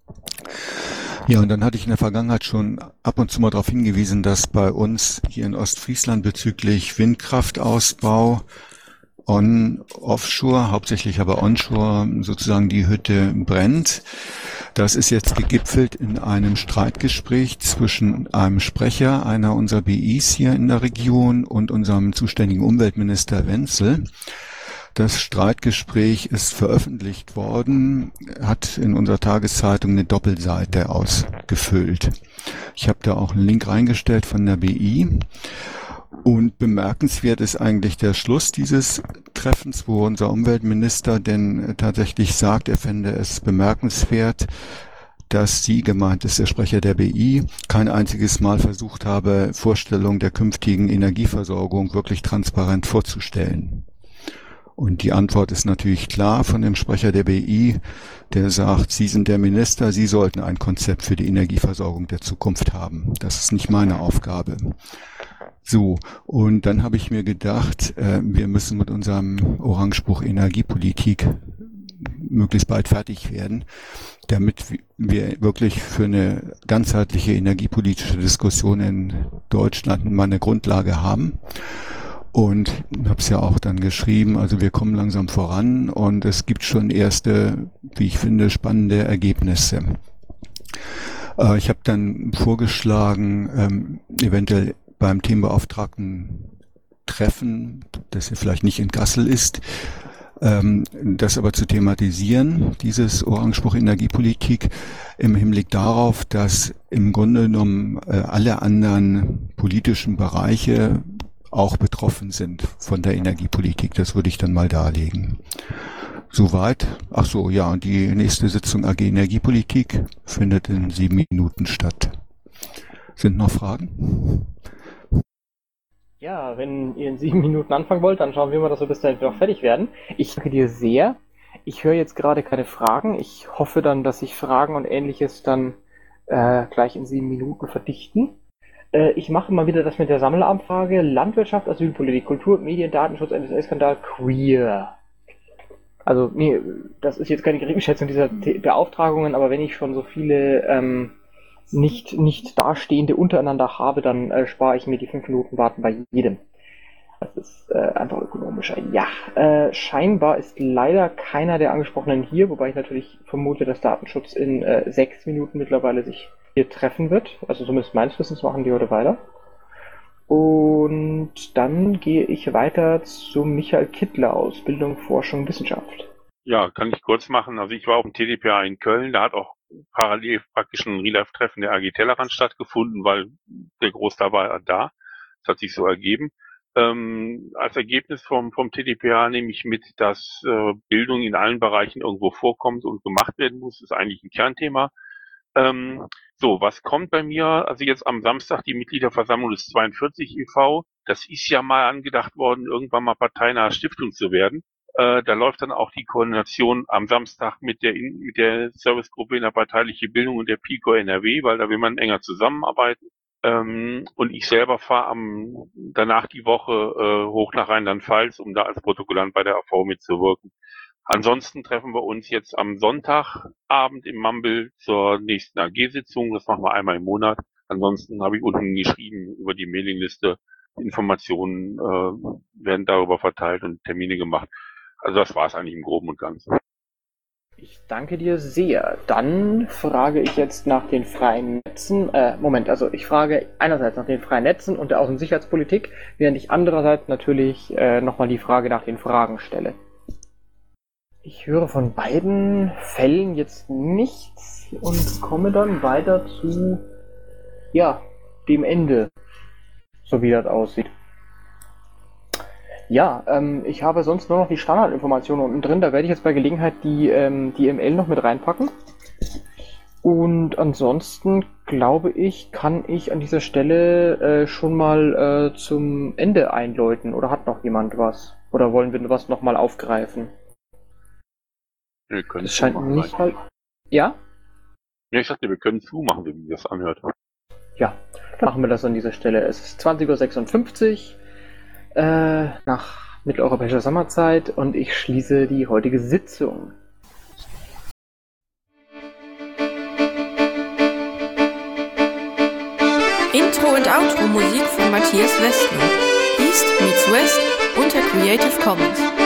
F: Ja, und dann hatte ich in der Vergangenheit schon ab und zu mal darauf hingewiesen, dass bei uns hier in Ostfriesland bezüglich Windkraftausbau on, offshore, hauptsächlich aber onshore, sozusagen die Hütte brennt. Das ist jetzt gegipfelt in einem Streitgespräch zwischen einem Sprecher einer unserer B Is hier in der Region und unserem zuständigen Umweltminister Wenzel. Das Streitgespräch ist veröffentlicht worden, hat in unserer Tageszeitung eine Doppelseite ausgefüllt. Ich habe da auch einen Link reingestellt von der B I. Und bemerkenswert ist eigentlich der Schluss dieses Treffens, wo unser Umweltminister denn tatsächlich sagt, er fände es bemerkenswert, dass sie, gemeint ist der Sprecher der B I, kein einziges Mal versucht habe, Vorstellungen der künftigen Energieversorgung wirklich transparent vorzustellen. Und die Antwort ist natürlich klar von dem Sprecher der B I, der sagt, Sie sind der Minister, Sie sollten ein Konzept für die Energieversorgung der Zukunft haben. Das ist nicht meine Aufgabe. So, und dann habe ich mir gedacht, äh, wir müssen mit unserem Orangebuch Energiepolitik möglichst bald fertig werden, damit wir wirklich für eine ganzheitliche energiepolitische Diskussion in Deutschland mal eine Grundlage haben. Und habe es ja auch dann geschrieben, also wir kommen langsam voran und es gibt schon erste, wie ich finde, spannende Ergebnisse. Äh, ich habe dann vorgeschlagen, ähm, eventuell beim Themenbeauftragten Treffen, das ja vielleicht nicht in Kassel ist, ähm, das aber zu thematisieren, dieses Orangebuch Energiepolitik, im Hinblick darauf, dass im Grunde genommen äh, alle anderen politischen Bereiche auch betroffen sind von der Energiepolitik. Das würde ich dann mal darlegen. Soweit. Ach so, ja, und die nächste Sitzung A G Energiepolitik findet in sieben Minuten statt. Sind noch Fragen?
B: Ja, wenn ihr in sieben Minuten anfangen wollt, dann schauen wir mal, dass wir bis dahin noch fertig werden. Ich danke dir sehr. Ich höre jetzt gerade keine Fragen. Ich hoffe dann, dass sich Fragen und Ähnliches dann äh, gleich in sieben Minuten verdichten. Äh, ich mache mal wieder das mit der Sammelanfrage. Landwirtschaft, Asylpolitik, Kultur, Medien, Datenschutz, N S A-Skandal, Queer. Also, nee, das ist jetzt keine Geringschätzung dieser T- Beauftragungen, aber wenn ich schon so viele ähm, nicht, nicht dastehende untereinander habe, dann äh, spare ich mir die fünf Minuten Warten bei jedem. Das ist äh, einfach ökonomischer. Ja, äh, scheinbar ist leider keiner der Angesprochenen hier, wobei ich natürlich vermute, dass Datenschutz in äh, sechs Minuten mittlerweile sich hier treffen wird. Also zumindest meines Wissens machen die heute weiter. Und dann gehe ich weiter zu Michael Kittler aus Bildung, Forschung, Wissenschaft.
D: Ja, kann ich kurz machen. Also ich war auf dem T D P A in Köln, da hat auch parallel praktisch ein Real-Life-Treffen der A G Tellerrand stattgefunden, weil der Großteil war da. Das hat sich so ergeben. Ähm, als Ergebnis vom, vom T D P A nehme ich mit, dass äh, Bildung in allen Bereichen irgendwo vorkommt und gemacht werden muss. Das ist eigentlich ein Kernthema. Ähm, so, was kommt bei mir? Also jetzt am Samstag die Mitgliederversammlung des zweiundvierzig e V. Das ist ja mal angedacht worden, irgendwann mal parteinahe Stiftung zu werden. Äh, da läuft dann auch die Koordination am Samstag mit der, mit der Servicegruppe innerparteiliche Bildung und der PICO N R W, weil da will man enger zusammenarbeiten. Ähm, und ich selber fahre am danach die Woche äh, hoch nach Rheinland-Pfalz, um da als Protokollant bei der A V mitzuwirken. Ansonsten treffen wir uns jetzt am Sonntagabend im Mumble zur nächsten A G-Sitzung. Das machen wir einmal im Monat. Ansonsten habe ich unten geschrieben über die Mailingliste. Informationen äh, werden darüber verteilt und Termine gemacht. Also das war es eigentlich im Groben und Ganzen.
B: Ich danke dir sehr. Dann frage ich jetzt nach den freien Netzen. Äh, Moment, also ich frage einerseits nach den freien Netzen und der Außensicherheitspolitik, während ich andererseits natürlich äh, nochmal die Frage nach den Fragen stelle. Ich höre von beiden Fällen jetzt nichts und komme dann weiter zu, ja, dem Ende, so wie das aussieht. Ja, ähm, ich habe sonst nur noch die Standardinformationen unten drin. Da werde ich jetzt bei Gelegenheit die, ähm, die M L noch mit reinpacken. Und ansonsten, glaube ich, kann ich an dieser Stelle äh, schon mal äh, zum Ende einläuten. Oder hat noch jemand was? Oder wollen wir was nochmal aufgreifen?
D: Wir können
B: das scheint
D: zumachen,
B: nicht mal... Ja?
D: Ja, ich sagte, wir können zumachen, wie das anhört.
B: Ja, dann machen wir das an dieser Stelle. Es ist zwanzig Uhr sechsundfünfzig äh, nach mitteleuropäischer Sommerzeit und ich schließe die heutige Sitzung.
N: Intro und Outro Musik von Matthias Westner. East meets West unter Creative Commons.